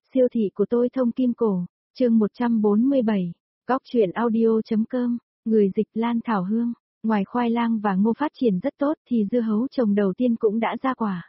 Siêu thị của tôi thông kim cổ, chương 147, góc truyện audio.com, người dịch Lan Thảo Hương. Ngoài khoai lang và ngô phát triển rất tốt thì dưa hấu trồng đầu tiên cũng đã ra quả.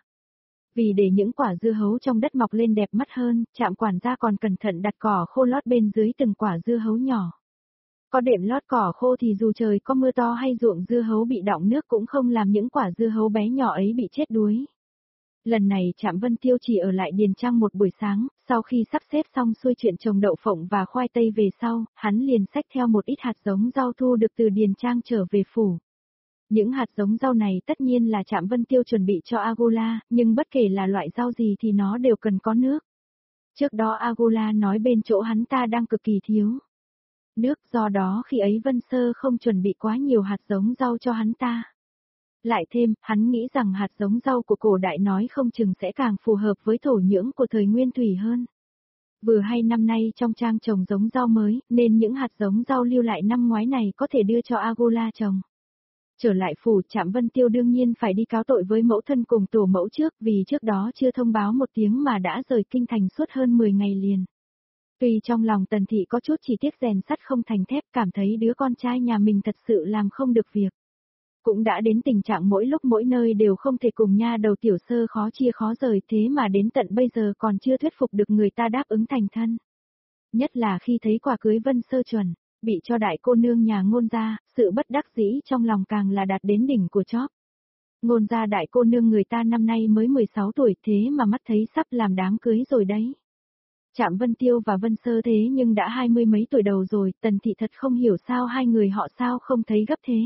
Vì để những quả dưa hấu trong đất mọc lên đẹp mắt hơn, trạm quản gia còn cẩn thận đặt cỏ khô lót bên dưới từng quả dưa hấu nhỏ. Có đệm lót cỏ khô thì dù trời có mưa to hay ruộng dưa hấu bị đọng nước cũng không làm những quả dưa hấu bé nhỏ ấy bị chết đuối. Lần này Trạm Vân Tiêu chỉ ở lại Điền Trang một buổi sáng, sau khi sắp xếp xong xuôi chuyện trồng đậu phộng và khoai tây về sau, hắn liền xách theo một ít hạt giống rau thu được từ Điền Trang trở về phủ. Những hạt giống rau này tất nhiên là Trạm Vân Tiêu chuẩn bị cho Agola, nhưng bất kể là loại rau gì thì nó đều cần có nước. Trước đó Agola nói bên chỗ hắn ta đang cực kỳ thiếu nước, do đó khi ấy Vân Sơ không chuẩn bị quá nhiều hạt giống rau cho hắn ta. Lại thêm, hắn nghĩ rằng hạt giống rau của cổ đại nói không chừng sẽ càng phù hợp với thổ nhưỡng của thời nguyên thủy hơn. Vừa hay năm nay trong trang trồng giống rau mới, nên những hạt giống rau lưu lại năm ngoái này có thể đưa cho Agola trồng. Trở lại phủ, Trạm Vân Tiêu đương nhiên phải đi cáo tội với mẫu thân cùng tổ mẫu trước, vì trước đó chưa thông báo một tiếng mà đã rời kinh thành suốt hơn 10 ngày liền. Tuy trong lòng Tần Thị có chút chỉ tiếc rèn sắt không thành thép, cảm thấy đứa con trai nhà mình thật sự làm không được việc. Cũng đã đến tình trạng mỗi lúc mỗi nơi đều không thể cùng nha đầu Tiểu Sơ khó chia khó rời, thế mà đến tận bây giờ còn chưa thuyết phục được người ta đáp ứng thành thân. Nhất là khi thấy quả cưới Vân Sơ chuẩn, bị cho đại cô nương nhà Ngôn gia, sự bất đắc dĩ trong lòng càng là đạt đến đỉnh của chóp. Ngôn gia đại cô nương người ta năm nay mới 16 tuổi thế mà mắt thấy sắp làm đám cưới rồi đấy. Trạm Vân Tiêu và Vân Sơ thế nhưng đã 20 mấy tuổi đầu rồi, Tần Thị thật không hiểu sao hai người họ sao không thấy gấp thế.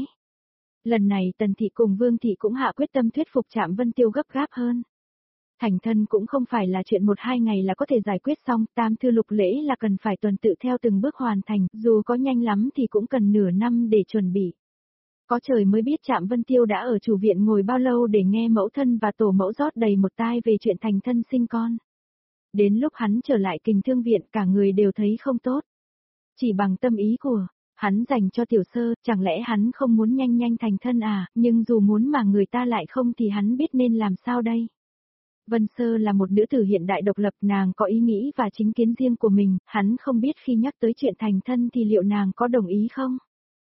Lần này Tần Thị cùng Vương Thị cũng hạ quyết tâm thuyết phục Trạm Vân Tiêu gấp gáp hơn. Thành thân cũng không phải là chuyện 1-2 ngày là có thể giải quyết xong, tam thư lục lễ là cần phải tuần tự theo từng bước hoàn thành, dù có nhanh lắm thì cũng cần nửa năm để chuẩn bị. Có trời mới biết Trạm Vân Tiêu đã ở chủ viện ngồi bao lâu để nghe mẫu thân và tổ mẫu rót đầy một tai về chuyện thành thân sinh con. Đến lúc hắn trở lại Kình Thương viện cả người đều thấy không tốt. Chỉ bằng tâm ý của hắn dành cho Tiểu Sơ, chẳng lẽ hắn không muốn nhanh nhanh thành thân à, nhưng dù muốn mà người ta lại không thì hắn biết nên làm sao đây. Vân Sơ là một nữ tử hiện đại độc lập, nàng có ý nghĩ và chính kiến riêng của mình, hắn không biết khi nhắc tới chuyện thành thân thì liệu nàng có đồng ý không.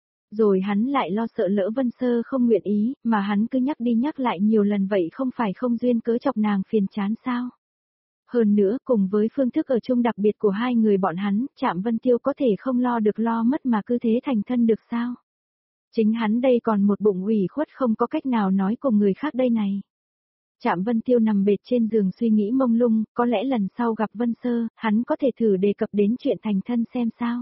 Rồi hắn lại lo sợ lỡ Vân Sơ không nguyện ý, mà hắn cứ nhắc đi nhắc lại nhiều lần vậy không phải không duyên cớ chọc nàng phiền chán sao. Hơn nữa cùng với phương thức ở chung đặc biệt của hai người bọn hắn, Trạm Vân Tiêu có thể không lo được lo mất mà cứ thế thành thân được sao? Chính hắn đây còn một bụng ủy khuất không có cách nào nói cùng người khác đây này. Trạm Vân Tiêu nằm bệt trên giường suy nghĩ mông lung, có lẽ lần sau gặp Vân Sơ, hắn có thể thử đề cập đến chuyện thành thân xem sao.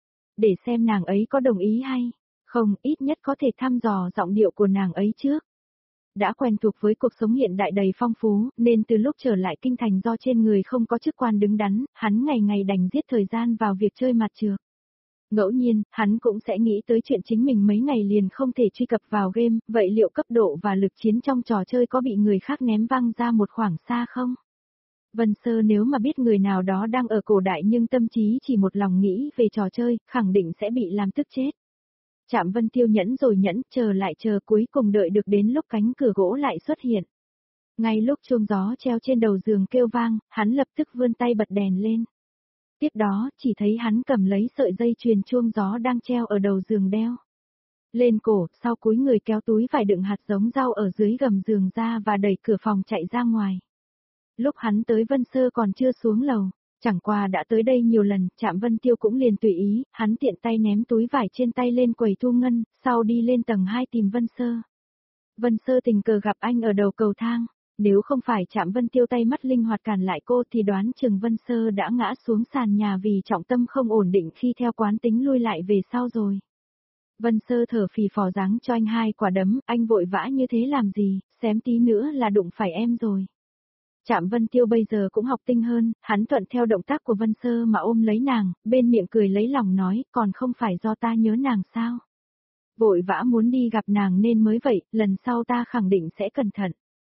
Để xem nàng ấy có đồng ý hay không, ít nhất có thể thăm dò giọng điệu của nàng ấy trước. Đã quen thuộc với cuộc sống hiện đại đầy phong phú, nên từ lúc trở lại kinh thành do trên người không có chức quan đứng đắn, hắn ngày ngày đành giết thời gian vào việc chơi mặt trược. Ngẫu nhiên, hắn cũng sẽ nghĩ tới chuyện chính mình mấy ngày liền không thể truy cập vào game, vậy liệu cấp độ và lực chiến trong trò chơi có bị người khác ném văng ra một khoảng xa không? Vân Sơ nếu mà biết người nào đó đang ở cổ đại nhưng tâm trí chỉ một lòng nghĩ về trò chơi, khẳng định sẽ bị làm tức chết. Trạm Vân Tiêu nhẫn rồi nhẫn, chờ lại chờ cuối cùng đợi được đến lúc cánh cửa gỗ lại xuất hiện. Ngay lúc chuông gió treo trên đầu giường kêu vang, hắn lập tức vươn tay bật đèn lên. Tiếp đó, chỉ thấy hắn cầm lấy sợi dây chuyền chuông gió đang treo ở đầu giường đeo lên cổ, sau cúi người kéo túi vải đựng hạt giống rau ở dưới gầm giường ra và đẩy cửa phòng chạy ra ngoài. Lúc hắn tới Vân Sơ còn chưa xuống lầu. Chẳng qua đã tới đây nhiều lần, Trạm Vân Tiêu cũng liền tùy ý, hắn tiện tay ném túi vải trên tay lên quầy thu ngân, sau đi lên tầng 2 tìm Vân Sơ. Vân Sơ tình cờ gặp anh ở đầu cầu thang, nếu không phải Trạm Vân Tiêu tay mắt linh hoạt cản lại cô thì đoán chừng Vân Sơ đã ngã xuống sàn nhà vì trọng tâm không ổn định khi theo quán tính lui lại về sau rồi. Vân Sơ thở phì phò giáng cho anh 2 quả đấm, anh vội vã như thế làm gì, xém tí nữa là đụng phải em rồi. Trạm Vân Tiêu bây giờ cũng học tinh hơn, hắn thuận theo động tác của Vân Sơ mà ôm lấy nàng, bên miệng cười lấy lòng nói, còn không phải do ta nhớ nàng sao. Vội vã muốn đi gặp nàng nên mới vậy, lần sau ta khẳng định sẽ cẩn thận.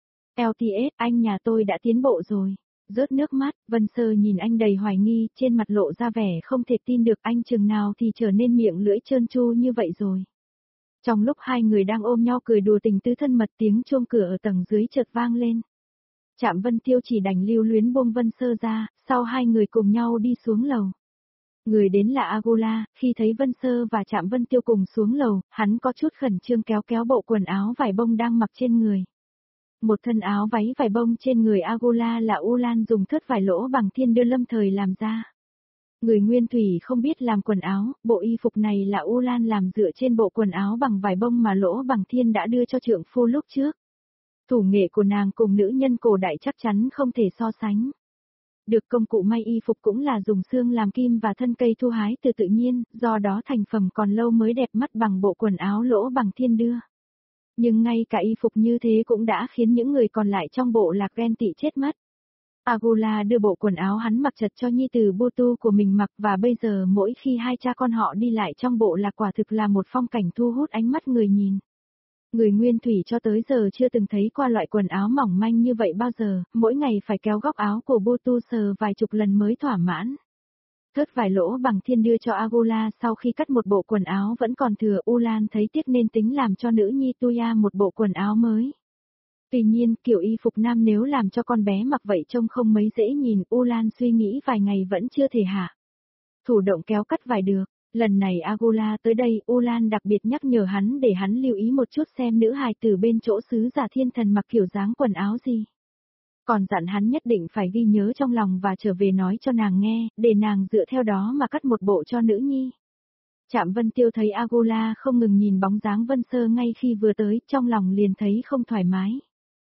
LTS, anh nhà tôi đã tiến bộ rồi. Rớt nước mắt, Vân Sơ nhìn anh đầy hoài nghi, trên mặt lộ ra vẻ không thể tin được anh chừng nào thì trở nên miệng lưỡi trơn tru như vậy rồi. Trong lúc hai người đang ôm nhau cười đùa tình tứ thân mật tiếng chuông cửa ở tầng dưới chợt vang lên. Trạm Vân Tiêu chỉ đành lưu luyến buông Vân Sơ ra, sau hai người cùng nhau đi xuống lầu. Người đến là Agola, khi thấy Vân Sơ và Trạm Vân Tiêu cùng xuống lầu, hắn có chút khẩn trương kéo kéo bộ quần áo vải bông đang mặc trên người. Một thân áo váy vải bông trên người Agola là Ulan dùng thớt vải lỗ bằng thiên đưa lâm thời làm ra. Người Nguyên Thủy không biết làm quần áo, bộ y phục này là Ulan làm dựa trên bộ quần áo bằng vải bông mà lỗ bằng thiên đã đưa cho trượng phu lúc trước. Thủ nghệ của nàng cùng nữ nhân cổ đại chắc chắn không thể so sánh. Được công cụ may y phục cũng là dùng xương làm kim và thân cây thu hái từ tự nhiên, do đó thành phẩm còn lâu mới đẹp mắt bằng bộ quần áo lỗ bằng thiên đưa. Nhưng ngay cả y phục như thế cũng đã khiến những người còn lại trong bộ lạc ghen tị chết mất. Agola đưa bộ quần áo hắn mặc chật cho nhi tử Botu của mình mặc và bây giờ mỗi khi hai cha con họ đi lại trong bộ lạc quả thực là một phong cảnh thu hút ánh mắt người nhìn. Người Nguyên Thủy cho tới giờ chưa từng thấy qua loại quần áo mỏng manh như vậy bao giờ, mỗi ngày phải kéo góc áo của Botu sờ vài chục lần mới thỏa mãn. Thớt vải lỗ bằng thiên đưa cho Agola sau khi cắt một bộ quần áo vẫn còn thừa, Ulan thấy tiếc nên tính làm cho nữ nhi Tuya một bộ quần áo mới. Tuy nhiên, kiểu y phục nam nếu làm cho con bé mặc vậy trông không mấy dễ nhìn, Ulan suy nghĩ vài ngày vẫn chưa thể hạ thủ động kéo cắt vải được. Lần này Agola tới đây, Ulan đặc biệt nhắc nhở hắn để hắn lưu ý một chút xem nữ hài tử bên chỗ xứ Giả Thiên Thần mặc kiểu dáng quần áo gì. Còn dặn hắn nhất định phải ghi nhớ trong lòng và trở về nói cho nàng nghe, để nàng dựa theo đó mà cắt một bộ cho nữ nhi. Trạm Vân Tiêu thấy Agola không ngừng nhìn bóng dáng Vân Sơ ngay khi vừa tới, trong lòng liền thấy không thoải mái.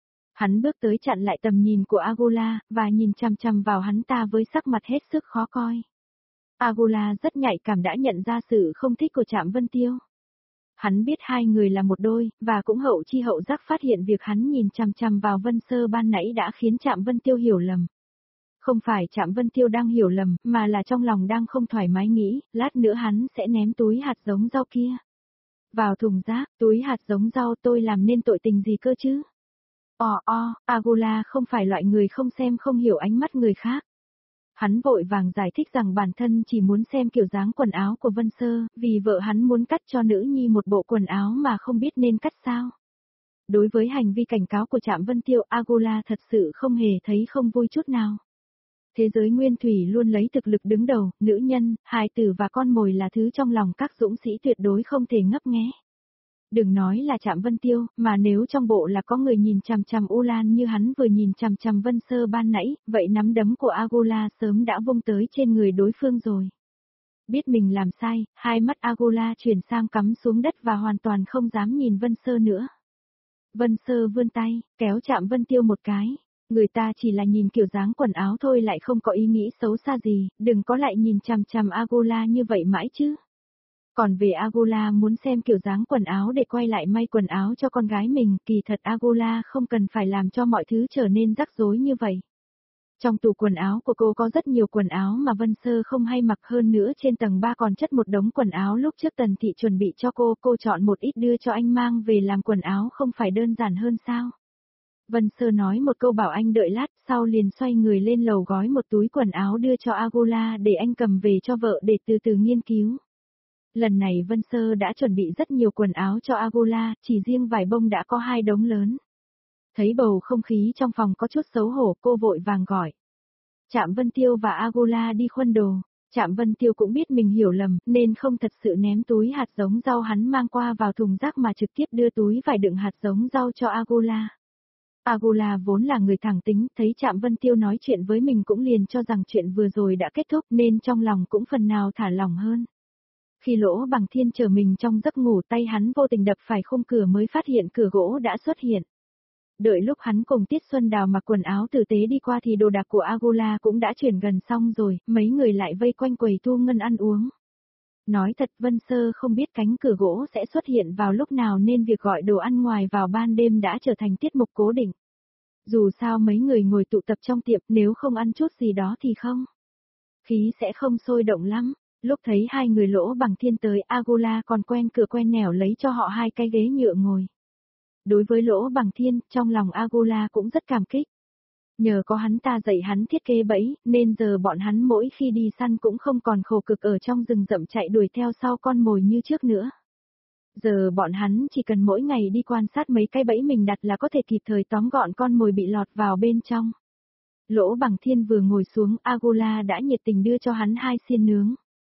Hắn bước tới chặn lại tầm nhìn của Agola, và nhìn chằm chằm vào hắn ta với sắc mặt hết sức khó coi. Agola rất nhạy cảm đã nhận ra sự không thích của Trạm Vân Tiêu. Hắn biết hai người là một đôi, và cũng hậu chi hậu giác phát hiện việc hắn nhìn chằm chằm vào Vân Sơ ban nãy đã khiến Trạm Vân Tiêu hiểu lầm. Không phải Trạm Vân Tiêu đang hiểu lầm, mà là trong lòng đang không thoải mái nghĩ, lát nữa hắn sẽ ném túi hạt giống rau kia vào thùng rác. Túi hạt giống rau, tôi làm nên tội tình gì cơ chứ? Agola không phải loại người không xem không hiểu ánh mắt người khác. Hắn vội vàng giải thích rằng bản thân chỉ muốn xem kiểu dáng quần áo của Vân Sơ, vì vợ hắn muốn cắt cho nữ nhi một bộ quần áo mà không biết nên cắt sao. Đối với hành vi cảnh cáo của Trạm Vân Tiêu, Agola thật sự không hề thấy không vui chút nào. Thế giới nguyên thủy luôn lấy thực lực đứng đầu, nữ nhân, hài tử và con mồi là thứ trong lòng các dũng sĩ tuyệt đối không thể ngấp nghé. Đừng nói là Trạm Vân Tiêu, mà nếu trong bộ là có người nhìn chằm chằm Ulan như hắn vừa nhìn chằm chằm Vân Sơ ban nãy, vậy nắm đấm của Agola sớm đã vung tới trên người đối phương rồi. Biết mình làm sai, hai mắt Agola chuyển sang cắm xuống đất và hoàn toàn không dám nhìn Vân Sơ nữa. Vân Sơ vươn tay, kéo Trạm Vân Tiêu một cái. Người ta chỉ là nhìn kiểu dáng quần áo thôi lại không có ý nghĩ xấu xa gì, đừng có lại nhìn chằm chằm Agola như vậy mãi chứ. Còn về Agola muốn xem kiểu dáng quần áo để quay lại may quần áo cho con gái mình, kỳ thật Agola không cần phải làm cho mọi thứ trở nên rắc rối như vậy. Trong tủ quần áo của cô có rất nhiều quần áo mà Vân Sơ không hay mặc, hơn nữa trên tầng 3 còn chất một đống quần áo lúc trước Tần Thị chuẩn bị cho cô chọn một ít đưa cho anh mang về làm quần áo không phải đơn giản hơn sao? Vân Sơ nói một câu bảo anh đợi lát, sau liền xoay người lên lầu gói một túi quần áo đưa cho Agola để anh cầm về cho vợ để từ từ nghiên cứu. Lần này Vân Sơ đã chuẩn bị rất nhiều quần áo cho Agola, chỉ riêng vải bông đã có 2 đống lớn. Thấy bầu không khí trong phòng có chút xấu hổ, cô vội vàng gọi Trạm Vân Tiêu và Agola đi khuân đồ. Trạm Vân Tiêu cũng biết mình hiểu lầm, nên không thật sự ném túi hạt giống rau hắn mang qua vào thùng rác mà trực tiếp đưa túi vải đựng hạt giống rau cho Agola. Agola vốn là người thẳng tính, thấy Trạm Vân Tiêu nói chuyện với mình cũng liền cho rằng chuyện vừa rồi đã kết thúc nên trong lòng cũng phần nào thả lỏng hơn. Khi Lỗ Bằng Thiên chờ mình trong giấc ngủ, tay hắn vô tình đập phải khung cửa mới phát hiện cửa gỗ đã xuất hiện. Đợi lúc hắn cùng Tiết Xuân Đào mặc quần áo tử tế đi qua thì đồ đạc của Agola cũng đã chuyển gần xong rồi, mấy người lại vây quanh quầy thu ngân ăn uống. Nói thật, Vân Sơ không biết cánh cửa gỗ sẽ xuất hiện vào lúc nào nên việc gọi đồ ăn ngoài vào ban đêm đã trở thành tiết mục cố định. Dù sao mấy người ngồi tụ tập trong tiệm, nếu không ăn chút gì đó thì không khí sẽ không sôi động lắm. Lúc thấy hai người Lỗ Bằng Thiên tới, Agola còn quen cửa quen nẻo lấy cho họ 2 cái ghế nhựa ngồi. Đối với Lỗ Bằng Thiên, trong lòng Agola cũng rất cảm kích. Nhờ có hắn ta dạy hắn thiết kế bẫy, nên giờ bọn hắn mỗi khi đi săn cũng không còn khổ cực ở trong rừng rậm chạy đuổi theo sau con mồi như trước nữa. Giờ bọn hắn chỉ cần mỗi ngày đi quan sát mấy cái bẫy mình đặt là có thể kịp thời tóm gọn con mồi bị lọt vào bên trong. Lỗ Bằng Thiên vừa ngồi xuống, Agula đã nhiệt tình đưa cho hắn 2 xiên nướng.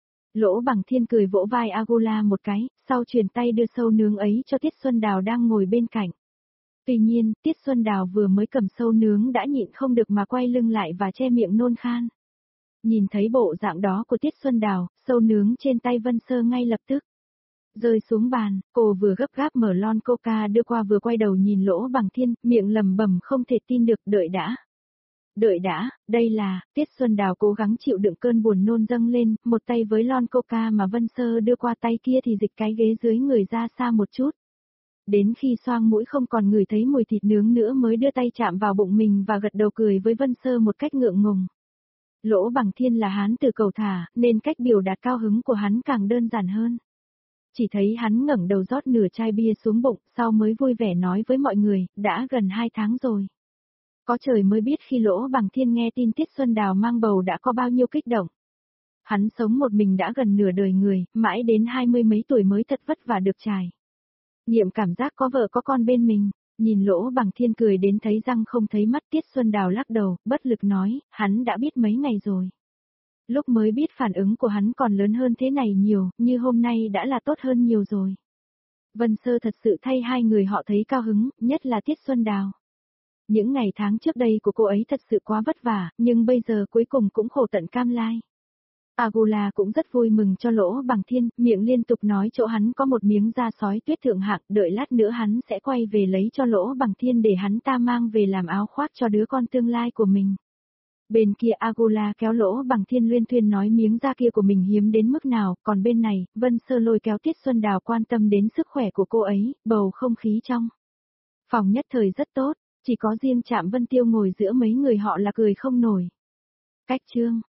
Lỗ Bằng Thiên cười vỗ vai Agula một cái, sau chuyển tay đưa sâu nướng ấy cho Tiết Xuân Đào đang ngồi bên cạnh. Tuy nhiên, Tiết Xuân Đào vừa mới cầm sâu nướng đã nhịn không được mà quay lưng lại và che miệng nôn khan. Nhìn thấy bộ dạng đó của Tiết Xuân Đào, sâu nướng trên tay Vân Sơ ngay lập tức rơi xuống bàn, cô vừa gấp gáp mở lon coca đưa qua vừa quay đầu nhìn Lỗ Bằng Thiên, miệng lẩm bẩm không thể tin được, đợi đã. Đợi đã, đây là, Tiết Xuân Đào cố gắng chịu đựng cơn buồn nôn dâng lên, một tay với lon coca mà Vân Sơ đưa qua, tay kia thì dịch cái ghế dưới người ra xa một chút. Đến khi xoang mũi không còn ngửi thấy mùi thịt nướng nữa mới đưa tay chạm vào bụng mình và gật đầu cười với Vân Sơ một cách ngượng ngùng. Lỗ Bằng Thiên là hán tử cầu thả, nên cách biểu đạt cao hứng của hắn càng đơn giản hơn. Chỉ thấy hắn ngẩng đầu rót nửa chai bia xuống bụng, sau mới vui vẻ nói với mọi người, đã gần 2 tháng rồi. Có trời mới biết khi Lỗ Bằng Thiên nghe tin Tiết Xuân Đào mang bầu đã có bao nhiêu kích động. Hắn sống một mình đã gần nửa đời người, mãi đến 20 mấy tuổi mới thật vất vả được trải nghiệm cảm giác có vợ có con bên mình. Nhìn Lỗ Bằng Thiên cười đến thấy răng không thấy mắt, Tiết Xuân Đào lắc đầu, bất lực nói, hắn đã biết mấy ngày rồi. Lúc mới biết phản ứng của hắn còn lớn hơn thế này nhiều, như hôm nay đã là tốt hơn nhiều rồi. Vân Sơ thật sự thay hai người họ thấy cao hứng, nhất là Tiết Xuân Đào. Những ngày tháng trước đây của cô ấy thật sự quá vất vả, nhưng bây giờ cuối cùng cũng khổ tận cam lai. Agula cũng rất vui mừng cho Lỗ Bằng Thiên, miệng liên tục nói chỗ hắn có một miếng da sói tuyết thượng hạng, đợi lát nữa hắn sẽ quay về lấy cho Lỗ Bằng Thiên để hắn ta mang về làm áo khoác cho đứa con tương lai của mình. Bên kia Agula kéo Lỗ Bằng Thiên luyên thuyên nói miếng da kia của mình hiếm đến mức nào, còn bên này, Vân Sơ lôi kéo Tiết Xuân Đào quan tâm đến sức khỏe của cô ấy, bầu không khí trong phòng nhất thời rất tốt, chỉ có riêng Trạm Vân Tiêu ngồi giữa mấy người họ là cười không nổi. Cách chương